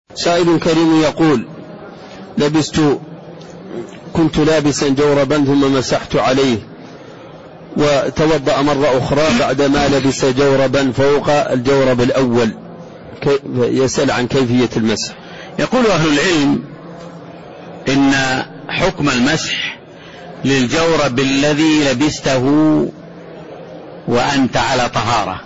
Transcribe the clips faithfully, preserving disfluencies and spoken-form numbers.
سائل كريم يقول: لبست كنت لابسا جوربا ثم مسحت عليه وتوضأ مرة أخرى بعدما لبس جوربا فوق الجورب الأول، يسأل عن كيفية المسح. يقول أهل العلم إن حكم المسح للجورب الذي لبسته وأنت على طهارة،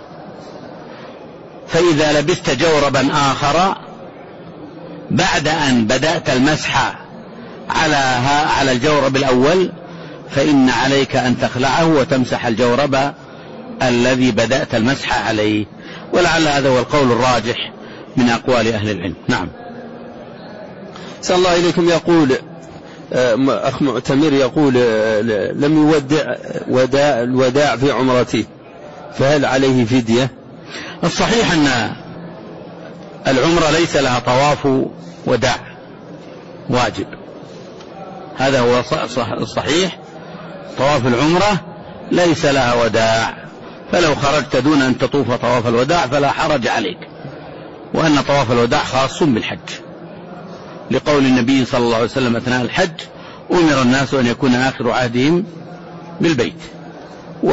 فإذا لبست جوربا آخر بعد أن بدأت المسح على على الجورب الأول فإن عليك أن تخلعه وتمسح الجورب الذي بدأت المسح عليه، ولعل هذا هو القول الراجح من أقوال أهل العلم. نعم. صلى الله إليكم. يقول أخ معتمر يقول: لم يودع وداع الوداع في عمرته، فهل عليه فدية؟ الصحيح أن العمرة ليس لها طواف وداع واجب، هذا هو الصحيح. طواف العمرة ليس لها وداع، فلو خرجت دون أن تطوف طواف الوداع فلا حرج عليك، وأن طواف الوداع خاص بالحج، لقول النبي صلى الله عليه وسلم أثناء الحج: أمر الناس أن يكون آخر عهدهم بالبيت، و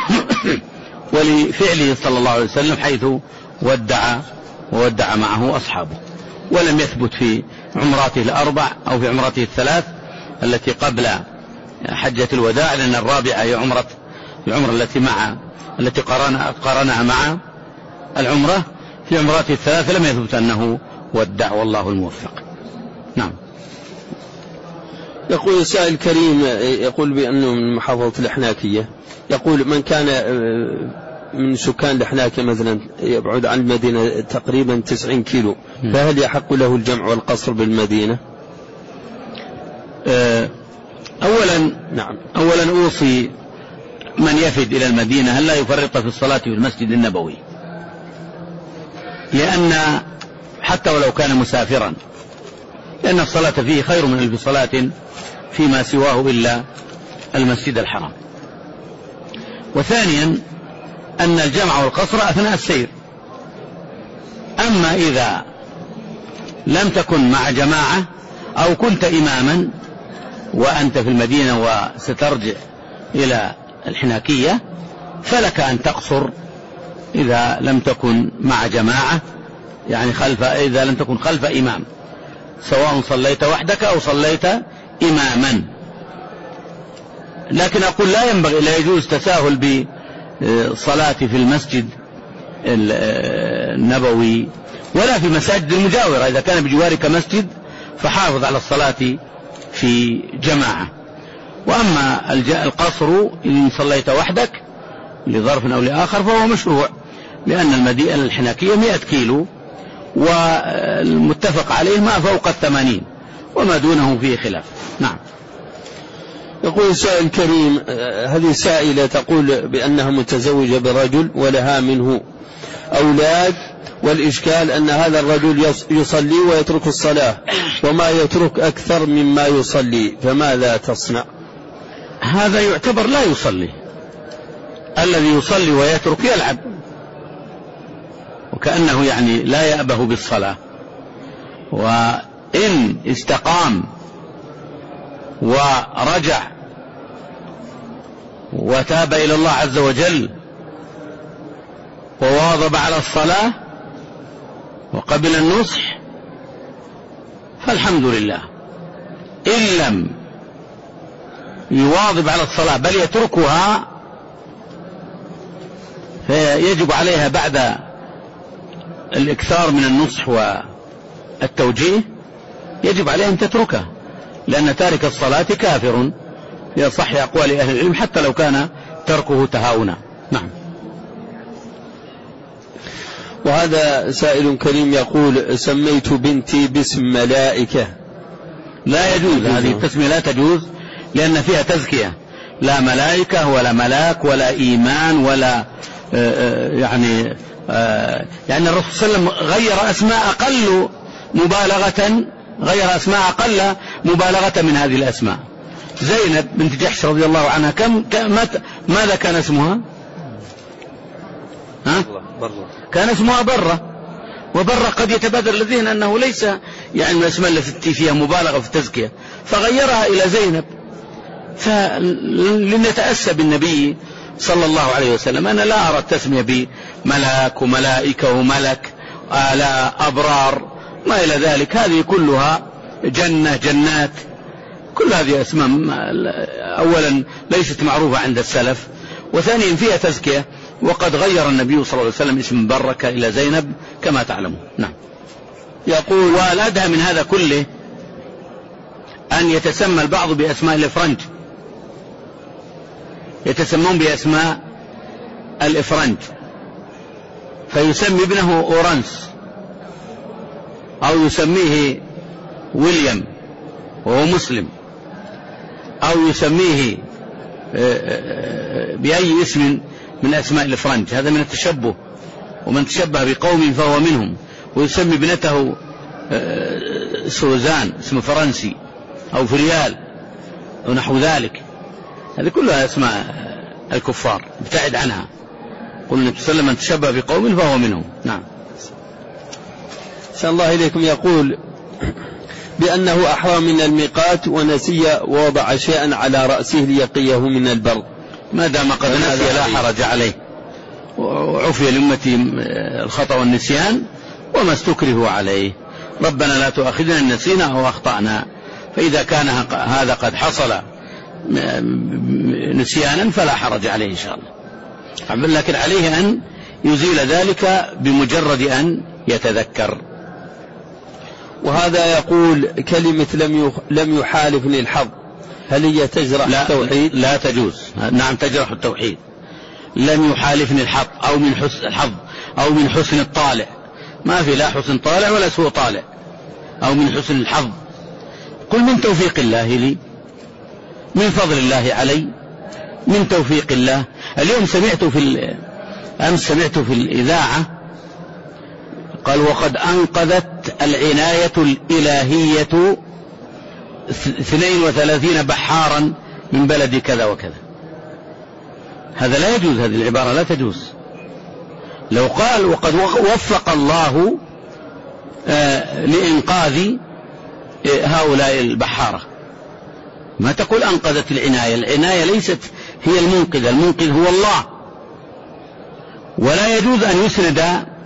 ولفعله صلى الله عليه وسلم حيث ودع وودع معه أصحابه. ولم يثبت في عمراته الأربع أو في عمراته الثلاث التي قبل حجة الوداع، لأن الرابعة هي عمرة العمرة التي مع التي قارنها مع العمرة. في عمراته الثلاث لم يثبت أنه ودع، والله الموفق. نعم. يقول سائل كريم يقول بأنه من محافظة الإحناكية، يقول: من كان من سكان الإحناكية مثلا يبعد عن المدينة تقريبا تسعين كيلو، فهل يحق له الجمع والقصر بالمدينة؟ أولا نعم أولا أوصي من يفد إلى المدينة هل لا يفرط في الصلاة في المسجد النبوي، لأن حتى ولو كان مسافرا، لأن الصلاة فيه خير من ألف صلاة فيما سواه إلا المسجد الحرام. وثانيا أن الجمع والقصر أثناء السير. أما إذا لم تكن مع جماعة أو كنت إماما وأنت في المدينة وسترجع إلى الحناكية فلك أن تقصر إذا لم تكن مع جماعة، يعني خلف إذا لم تكن خلف إمام، سواء صليت وحدك أو صليت إماما. لكن أقول لا ينبغي لا يجوز تساهل بالصلاة في المسجد النبوي ولا في مساجد المجاورة. إذا كان بجوارك مسجد فحافظ على الصلاة في جماعة. وأما القصر إن صليت وحدك لظرف أو لآخر فهو مشروع، لأن المدينة الحناكية مئة كيلو والمتفق عليه ما فوق الثمانين وما دونه فيه خلاف. نعم. يقول سائل كريم: هذه سائلة تقول بأنها متزوجة برجل ولها منه أولاد، والإشكال أن هذا الرجل يصلي ويترك الصلاة وما يترك أكثر مما يصلي، فماذا تصنع؟ هذا يعتبر لا يصلي. الذي يصلي ويترك يلعب، وكأنه يعني لا يأبه بالصلاة. وإن استقام ورجع وتاب إلى الله عز وجل وواظب على الصلاة وقبل النصح فالحمد لله. إن لم يواظب على الصلاة بل يتركها فيجب عليها بعد الإكثار من النصح والتوجيه يجب عليها أن تتركها، لأن تارك الصلاة كافر في أصح أقوال أهل العلم حتى لو كان تركه تهاونا. نعم. وهذا سائل كريم يقول: سميت بنتي باسم ملائكة. لا يجوز، هذه التسمية لا تجوز، لأن فيها تزكية، لا ملائكة ولا ملاك ولا إيمان ولا يعني يعني الرسول صلى الله عليه وسلم غير أسماء أقل مبالغة غير أسماء أقل مبالغة من هذه الأسماء. زينب بنت جحش رضي الله عنها كم ماذا كان اسمها؟ ها؟ كان اسمها برة. وبر قد يتبادر للذهن أنه ليس يعني من الأسماء التي فيها مبالغة في التزكية، فغيرها إلى زينب. فلنتأسى بالنبي صلى الله عليه وسلم. أنا لا أرى التسمية بملاك وملائكة وملك آلاء أبرار ما إلى ذلك، هذه كلها جنة جنات، كل هذه أسماء أولا ليست معروفة عند السلف، وثانيا فيها تزكية، وقد غير النبي صلى الله عليه وسلم اسم بركة إلى زينب كما تعلمون. نعم. يقول والأدهى من هذا كله أن يتسمى البعض بأسماء الإفرنج، يتسمون بأسماء الإفرنج، فيسمي ابنه أورانس أو يسميه ويليام وهو مسلم، أو يسميه بأي اسم من أسماء الإفرنج، هذا من التشبه، ومن تشبه بقوم فهو منهم. ويسمي ابنته سوزان اسم فرنسي أو فريال ونحو ذلك، هذه كلها أسماء الكفار، ابتعد عنها. قل النبي صلى الله عليه وسلم من تشبه بقوم فهو منهم. نعم. صلى الله إليكم يقول بأنه أحرم من الميقات ونسي ووضع شيئا على رأسه ليقيه من البرد، ما دام قد نسي لا حرج عليه، وعفي لأمتي الخطأ والنسيان وما استكره عليه. ربنا لا تؤاخذنا إن نسينا أو أخطأنا، فإذا كان هذا قد حصل نسيانا فلا حرج عليه إن شاء الله، لكن عليه أن يزيل ذلك بمجرد أن يتذكر. وهذا يقول كلمة لم لم يحالفني الحظ، هل هي تجرح لا التوحيد؟ لا تجوز. نعم تجرح التوحيد. لم يحالفني الحظ أو من حسن الحظ أو من حسن الطالع، ما في لا حسن طالع ولا سوء طالع، أو من حسن الحظ. قل من توفيق الله لي، من فضل الله علي، من توفيق الله. اليوم سمعت في أمس سمعت في الإذاعة قال وقد أنقذت العناية الإلهية اثنين وثلاثين بحارا من بلد كذا وكذا. هذا لا يجوز، هذه العبارة لا تجوز. لو قال وقد وفق الله لإنقاذ هؤلاء البحارة، ما تقول أنقذت العناية، العناية ليست هي المنقذ، المنقذ هو الله. ولا يجوز أن يسند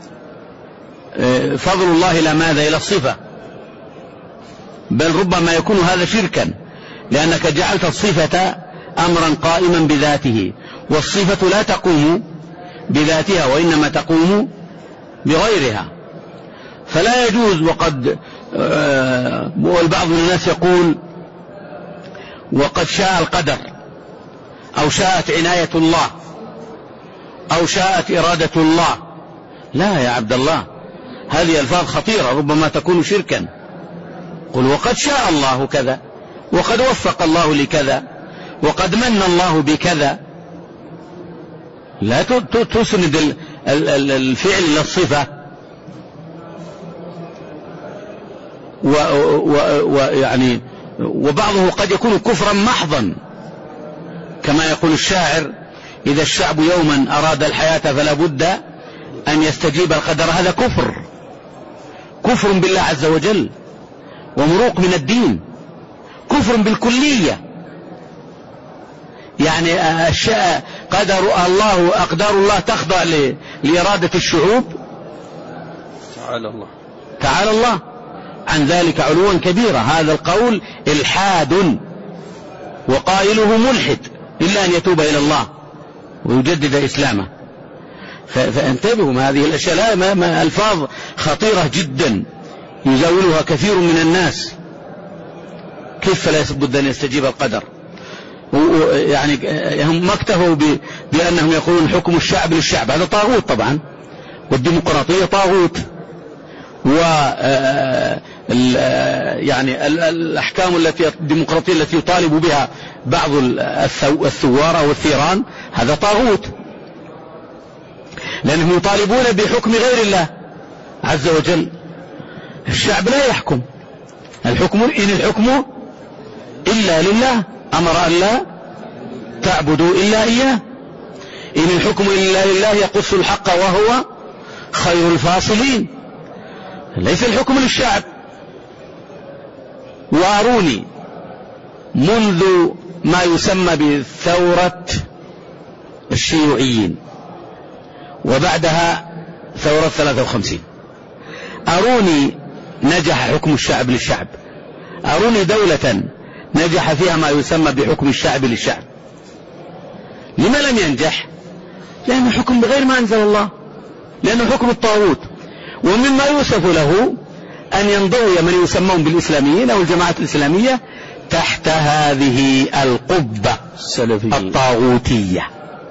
فضل الله إلى ماذا؟ إلى الصفة، بل ربما يكون هذا شركا، لأنك جعلت الصفة أمرا قائما بذاته، والصفة لا تقوم بذاتها وإنما تقوم بغيرها، فلا يجوز. وقد والبعض من الناس يقول وقد شاء القدر، أو شاءت عناية الله، أو شاءت إرادة الله. لا يا عبد الله، هذه ألفاظ خطيرة ربما تكون شركا. قل وقد شاء الله كذا، وقد وفق الله لكذا، وقد من الله بكذا. لا تسند الفعل إلى الصفة. ويعني وبعضه قد يكون كفرا محضا، كما يقول الشاعر إذا الشعب يوما أراد الحياة فلا بد أن يستجيب القدر. هذا كفر، كفر بالله عز وجل، ومروق من الدين، كفر بالكلية. يعني قدر الله أقدار الله تخضع لإرادة الشعوب؟ تعالى الله تعالى الله عن ذلك علوا كبيرا. هذا القول إلحاد، وقائله ملحد إلا أن يتوب إلى الله ويجدد إسلامه. فانتبهوا من هذه الأشياء، لا ما ما ألفاظ خطيرة جدا يزاولها كثير من الناس. كيف فلا يثبت أن يستجيب القدر؟ يعني هم ما اكتفوا بأنهم يقولون حكم الشعب للشعب، هذا طاغوت طبعا، والديمقراطية طاغوت، و يعني الأحكام التي الديمقراطية التي يطالب بها بعض الثوار والثيران هذا طاغوت، لأنهم يطالبون بحكم غير الله عز وجل. الشعب لا يحكم، الحكم إن الحكم إلا لله، أمر أن لا تعبدوا إلا إياه. إن الحكم إلا لله يقص الحق وهو خير الفاصلين. ليس الحكم للشعب. واروني منذ ما يسمى بثورة الشيوعيين وبعدها ثورة ثلاثة وخمسين، أروني نجح حكم الشعب للشعب، أروني دولة نجح فيها ما يسمى بحكم الشعب للشعب. لما لم ينجح؟ لأنه حكم بغير ما أنزل الله، لأنه حكم الطاغوت. ومما يوصف له أن ينضوي من يسمون بالإسلاميين أو الجماعات الإسلامية تحت هذه القبة الطاغوتية،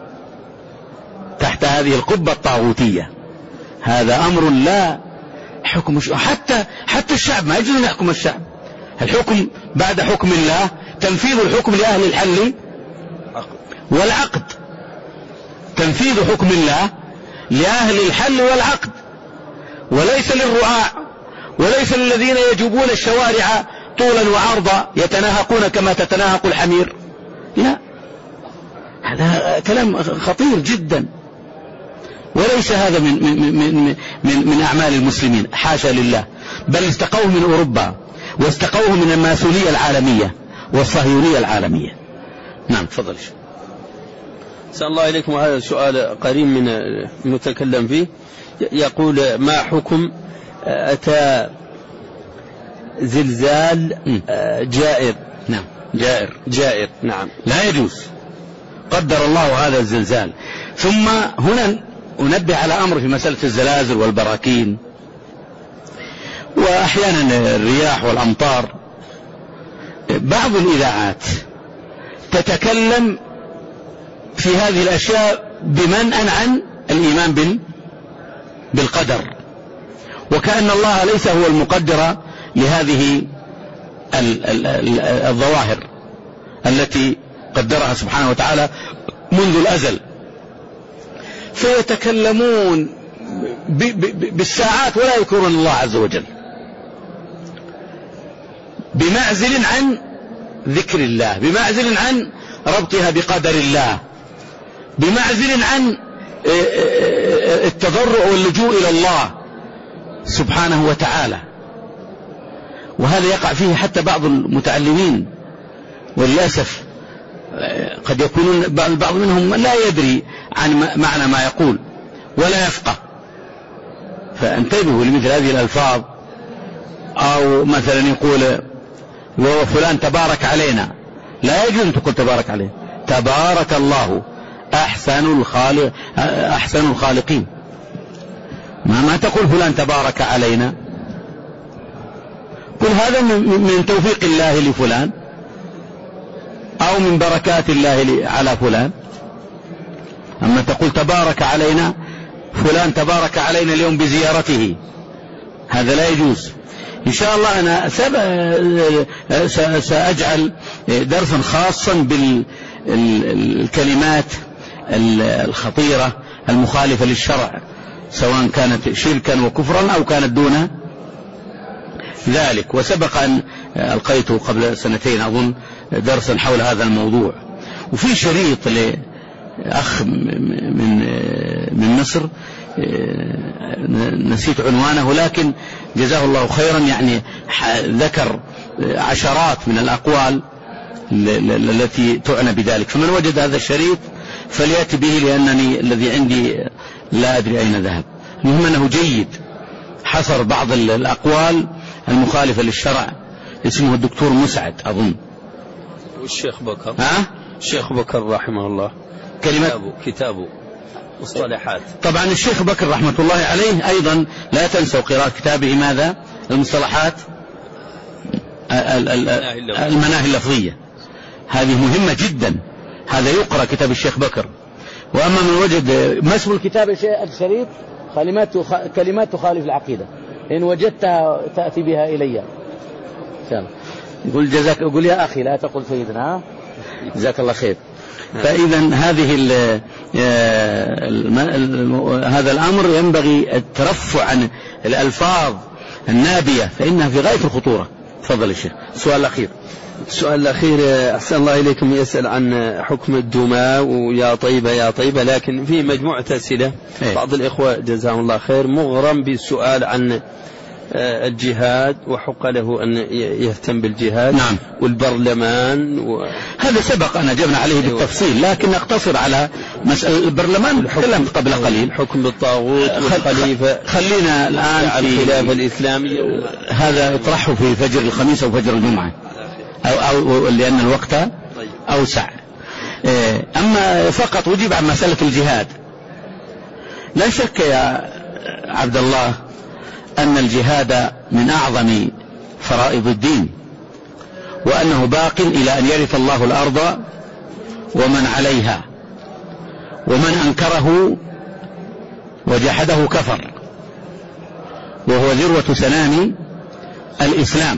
تحت هذه القبة الطاغوتية. هذا أمر لا حكم حتى حتى الشعب ما يجوز أن يحكم الشعب. الحكم بعد حكم الله تنفيذ الحكم لأهل الحل والعقد، تنفيذ حكم الله لأهل الحل والعقد، وليس للرعاع، وليس للذين يجوبون الشوارع طولا وعرضا يتناهقون كما تتناهق الحمير. لا، هذا كلام خطير جدا، وليس هذا من, من, من, من, من أعمال المسلمين، حاشا لله. بل استقوه من أوروبا واستقوه من الماسونية العالمية والصهيونية العالمية. نعم تفضل. أحسن الله إليكم. هذا سؤال قريب من المتكلم فيه، يقول ما حكم أتى زلزال جائر؟ نعم جائر جائر نعم لا يجوز، قدر الله هذا الزلزال. ثم هنا أنبه على أمر في مسألة الزلازل والبراكين وأحيانا الرياح والأمطار. بعض الإذاعات تتكلم في هذه الأشياء بمنأى عن الإيمان بالقدر، وكأن الله ليس هو المقدر لهذه الظواهر التي قدرها سبحانه وتعالى منذ الأزل. فيتكلمون بالساعات ولا يذكرون الله عز وجل، بمعزل عن ذكر الله، بمعزل عن ربطها بقدر الله، بمعزل عن التضرع واللجوء إلى الله سبحانه وتعالى. وهذا يقع فيه حتى بعض المتعلمين، وللأسف قد يكونون البعض منهم لا يدري عن معنى ما يقول ولا يفقه. فانتبهوا لمثل هذه الألفاظ. أو مثلا يقول وفلان تبارك علينا، لا يجوز أن تقول تبارك عليه، تبارك الله أحسن الخالق أحسن الخالقين. ما ما تقول فلان تبارك علينا، قل هذا من توفيق الله لفلان أو من بركات الله على فلان. أما تقول تبارك علينا فلان تبارك علينا اليوم بزيارته، هذا لا يجوز. إن شاء الله أنا سأجعل درسا خاصا بالكلمات الخطيرة المخالفة للشرع، سواء كانت شركا وكفرا أو كانت دون ذلك. وسبق أن ألقيت قبل سنتين أظن درسا حول هذا الموضوع. وفي شريط لأخ من من مصر نسيت عنوانه، لكن جزاه الله خيرا، يعني ذكر عشرات من الأقوال التي تعنى بذلك. فمن وجد هذا الشريط فليأتي به، لأنني الذي عندي لا أدري أين ذهب. المهم أنه جيد، حصر بعض الأقوال المخالفة للشرع. اسمه الدكتور مسعد أظن، والشيخ بكر ها؟ الشيخ بكر رحمه الله كلمة كتابه, كتابه مصطلحات. طبعا الشيخ بكر رحمة الله عليه أيضا لا تنسوا قراءة كتابه ماذا؟ المصطلحات المناهي اللفظية، هذه مهمة جدا. هذا يقرأ كتاب الشيخ بكر. وأما من وجد ما اسم الكتاب الشريط؟ كلمات كلمات تخالف العقيدة، إن وجدتها تأتي بها إلي إن شاء الله. يقول جزاك، يقول يا أخي لا تقول سيدنا، جزاك الله خير. فإذا هذه ال ال هذا الأمر ينبغي الترفع عن الألفاظ النابية، فإنها في غاية الخطورة. تفضل الشيخ. السؤال الأخير. السؤال الأخير أحسن الله إليكم، يسأل عن حكم الدماء ويا طيبة يا طيبة، لكن في مجموعة أسئلة. بعض الإخوة جزاهم الله خير مغرم بالسؤال عن الجهاد وحق له أن يهتم بالجهاد. نعم. والبرلمان و... هذا سبق أن أجبنا عليه بالتفصيل، لكن نقتصر على مسألة البرلمان تكلمت قبل قليل. الحكم بالطاغوت والخليفة. خلينا الآن في الخلافة الإسلامية هذا يطرحه في فجر الخميس أو فجر الجمعة، أو, أو لأن الوقت أوسع. أما فقط أجيب عن مسألة الجهاد. لا شك يا عبد الله أن الجهاد من أعظم فرائض الدين، وأنه باق إلى أن يرث الله الأرض ومن عليها، ومن أنكره وجحده كفر، وهو ذروة سنام الإسلام.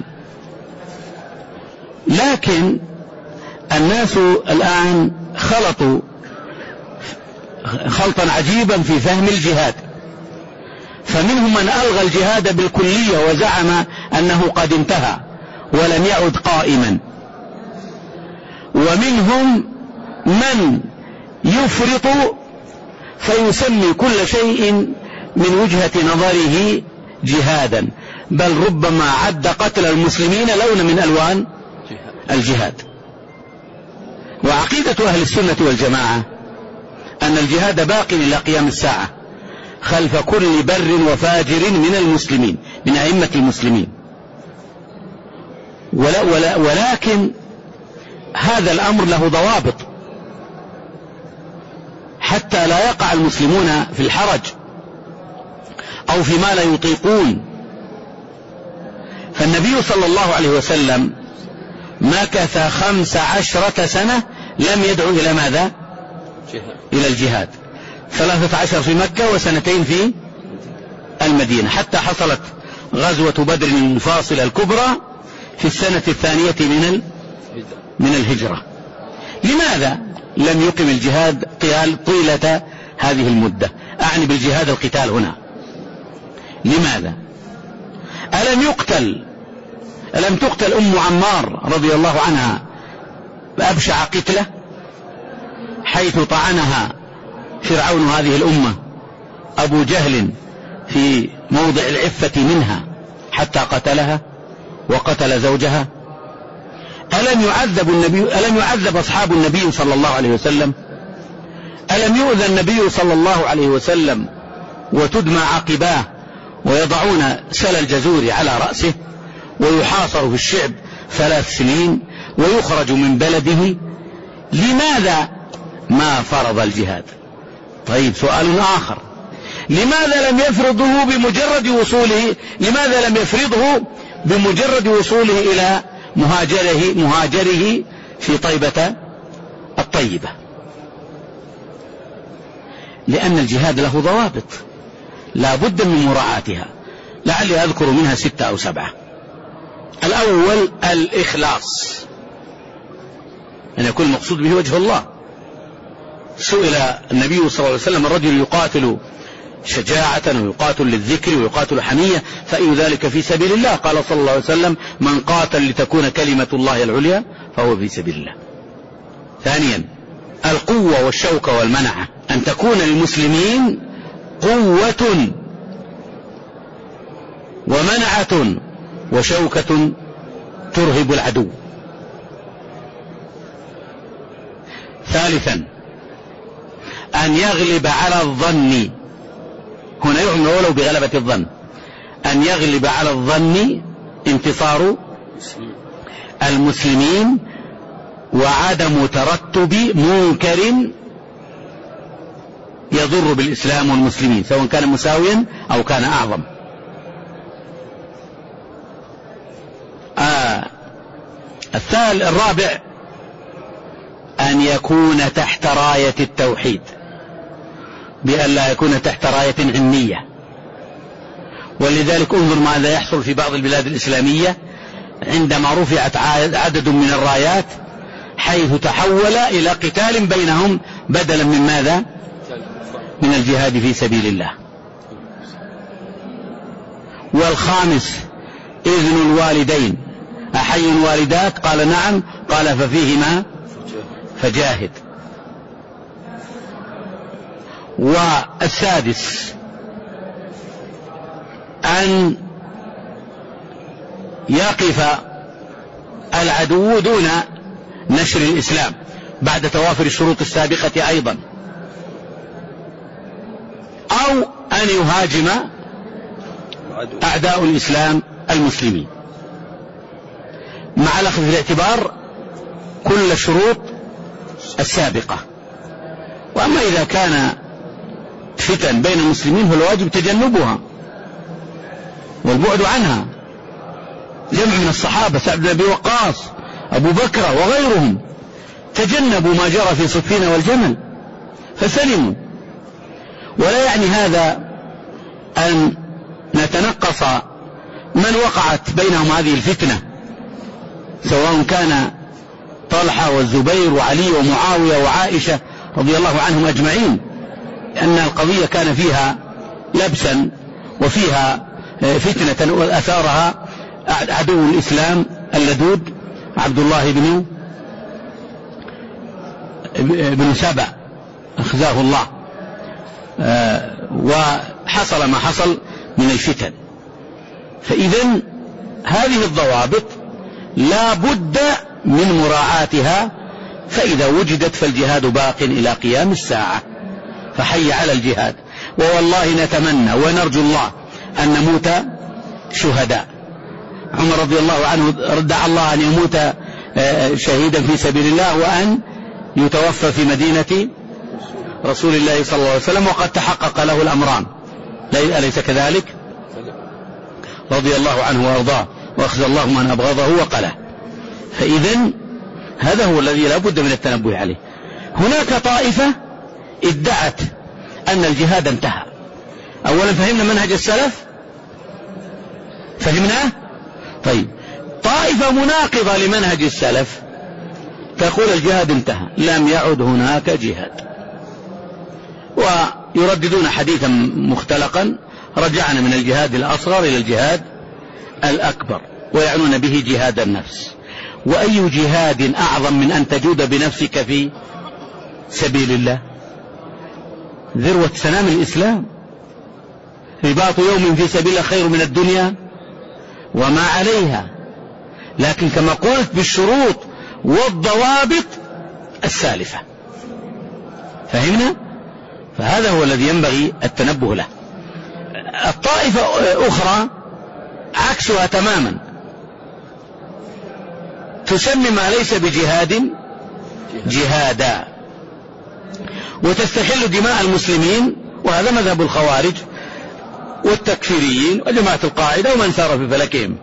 لكن الناس الآن خلطوا خلطا عجيبا في فهم الجهاد، فمنهم من ألغى الجهاد بالكلية وزعم أنه قد انتهى ولم يعد قائما، ومنهم من يفرط فيسمي كل شيء من وجهة نظره جهادا، بل ربما عد قتل المسلمين لون من ألوان الجهاد. وعقيدة أهل السنة والجماعة أن الجهاد باق إلى قيام الساعة خلف كل بر وفاجر من المسلمين، من أئمة المسلمين. ولا ولا ولكن هذا الأمر له ضوابط حتى لا يقع المسلمون في الحرج أو فيما لا يطيقون. فالنبي صلى الله عليه وسلم مكث خمس عشرة سنة لم يدعو إلى ماذا؟ إلى الجهاد. ثلاثة عشر في مكة وسنتين في المدينة، حتى حصلت غزوة بدر المفاصلة الكبرى في السنة الثانية من من الهجرة. لماذا لم يقم الجهاد طيلة هذه المدة؟ أعني بالجهاد القتال هنا. لماذا؟ ألم يقتل ألم تقتل أم عمار رضي الله عنها بأبشع قتلة، حيث طعنها فرعون هذه الأمة أبو جهل في موضع العفة منها حتى قتلها وقتل زوجها؟ ألم يعذب النبي ألم يعذب أصحاب النبي صلى الله عليه وسلم؟ ألم يؤذى النبي صلى الله عليه وسلم وتدمى عقباه ويضعون سل الجزور على رأسه ويحاصر في الشعب ثلاث سنين ويخرج من بلده؟ لماذا ما فرض الجهاد؟ طيب سؤال آخر، لماذا لم يفرضه بمجرد وصوله لماذا لم يفرضه بمجرد وصوله إلى مهاجره مهاجره في طيبة الطيبة؟ لأن الجهاد له ضوابط لا بد من مراعاتها، لعلي أذكر منها ستة أو سبعة. الأول الإخلاص، أن يكون المقصود به وجه الله. سئل النبي صلى الله عليه وسلم الرجل يقاتل شجاعة ويقاتل للذكر ويقاتل حمية فأي ذلك في سبيل الله؟ قال صلى الله عليه وسلم من قاتل لتكون كلمة الله العليا فهو في سبيل الله. ثانيا القوة والشوكة والمنعة، أن تكون للمسلمين قوة ومنعة وشوكة ترهب العدو. ثالثا أن يغلب على الظن، هنا يعمل ولو بغلبة الظن، أن يغلب على الظن انتصار المسلمين وعدم ترتب منكر يضر بالإسلام والمسلمين سواء كان مساويا أو كان أعظم. آه الثالث الرابع أن يكون تحت راية التوحيد، بأن لا يكون تحت راية علمية. ولذلك انظر ماذا يحصل في بعض البلاد الإسلامية عندما رفعت عدد من الرايات، حيث تحول إلى قتال بينهم بدلا من ماذا؟ من الجهاد في سبيل الله. والخامس إذن الوالدين، أحي الوالدات؟ قال نعم، قال ففيهما فجاهد. والسادس أن يقف العدو دون نشر الإسلام بعد توافر الشروط السابقة أيضا، أو أن يهاجم أعداء الإسلام المسلمين، مع الأخذ في الاعتبار كل الشروط السابقة. وأما إذا كان فتن بين المسلمين فالواجب تجنبها والبعد عنها. جمع من الصحابة سعد بن أبي وقاص، أبو بكر وغيرهم تجنبوا ما جرى في صفين والجمل فسلموا. ولا يعني هذا أن نتنقص من وقعت بينهم هذه الفتنة، سواء كان طلحة والزبير وعلي ومعاوية وعائشة رضي الله عنهم أجمعين، لأن القضية كان فيها لبسا وفيها فتنة أثارها عدو الإسلام اللدود عبد الله بن بن سبع أخزاه الله، وحصل ما حصل من الفتن. فإذن هذه الضوابط لا بد من مراعاتها، فإذا وجدت فالجهاد باق إلى قيام الساعة، فحي على الجهاد. ووالله نتمنى ونرجو الله أن نموت شهداء. عمر رضي الله عنه دعا الله أن يموت شهيدا في سبيل الله وأن يتوفى في مدينة رسول الله صلى الله عليه وسلم، وقد تحقق له الأمران، أليس كذلك؟ رضي الله عنه وأرضاه، وأخذ الله من أبغضه وقله. فإذن هذا هو الذي لا بد من التنبه عليه. هناك طائفة ادعت أن الجهاد انتهى. أولا فهمنا منهج السلف، فهمناه؟ طيب، طائفة مناقضة لمنهج السلف تقول الجهاد انتهى، لم يعد هناك جهاد، ويرددون حديثا مختلقا: رجعنا من الجهاد الأصغر إلى الجهاد الأكبر، ويعنون به جهاد النفس. وأي جهاد أعظم من أن تجود بنفسك في سبيل الله؟ ذروة سنام الإسلام، رباط يوم في سبيل الله خير من الدنيا وما عليها، لكن كما قلت بالشروط والضوابط السالفة. فهمنا؟ فهذا هو الذي ينبغي التنبه له. الطائفة أخرى عكسها تماما، تسمي ما ليس بجهاد جهادا، وتستحل دماء المسلمين، وهذا مذهب الخوارج والتكفيريين وجماعة القاعدة ومن سار في فلكهم.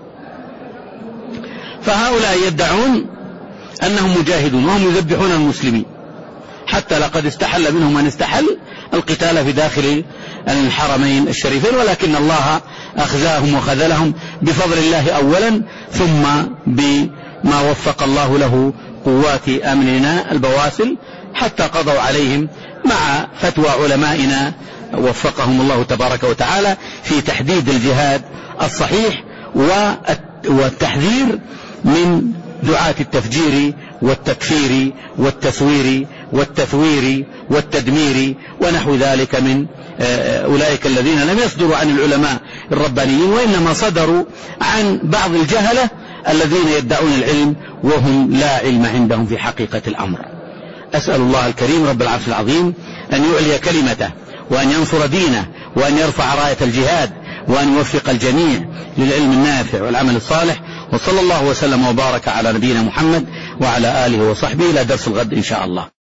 فهؤلاء يدعون أنهم مجاهدون وهم يذبحون المسلمين، حتى لقد استحل منهم من استحل القتال في داخل الحرمين الشريفين، ولكن الله أخزاهم وخذلهم بفضل الله أولا، ثم بما وفق الله له قوات أمننا البواسل، حتى قضوا عليهم مع فتوى علمائنا وفقهم الله تبارك وتعالى في تحديد الجهاد الصحيح والتحذير من دعاة التفجير والتكفير والتسوير والتثوير والتدمير ونحو ذلك من أولئك الذين لم يصدروا عن العلماء الربانيين، وإنما صدروا عن بعض الجهلة الذين يدعون العلم وهم لا علم عندهم في حقيقة الأمر. أسأل الله الكريم رب العرش العظيم أن يعلي كلمته، وأن ينصر دينه، وأن يرفع راية الجهاد، وأن يوفق الجميع للعلم النافع والعمل الصالح. وصلى الله وسلم وبارك على نبينا محمد وعلى آله وصحبه إلى درس الغد إن شاء الله.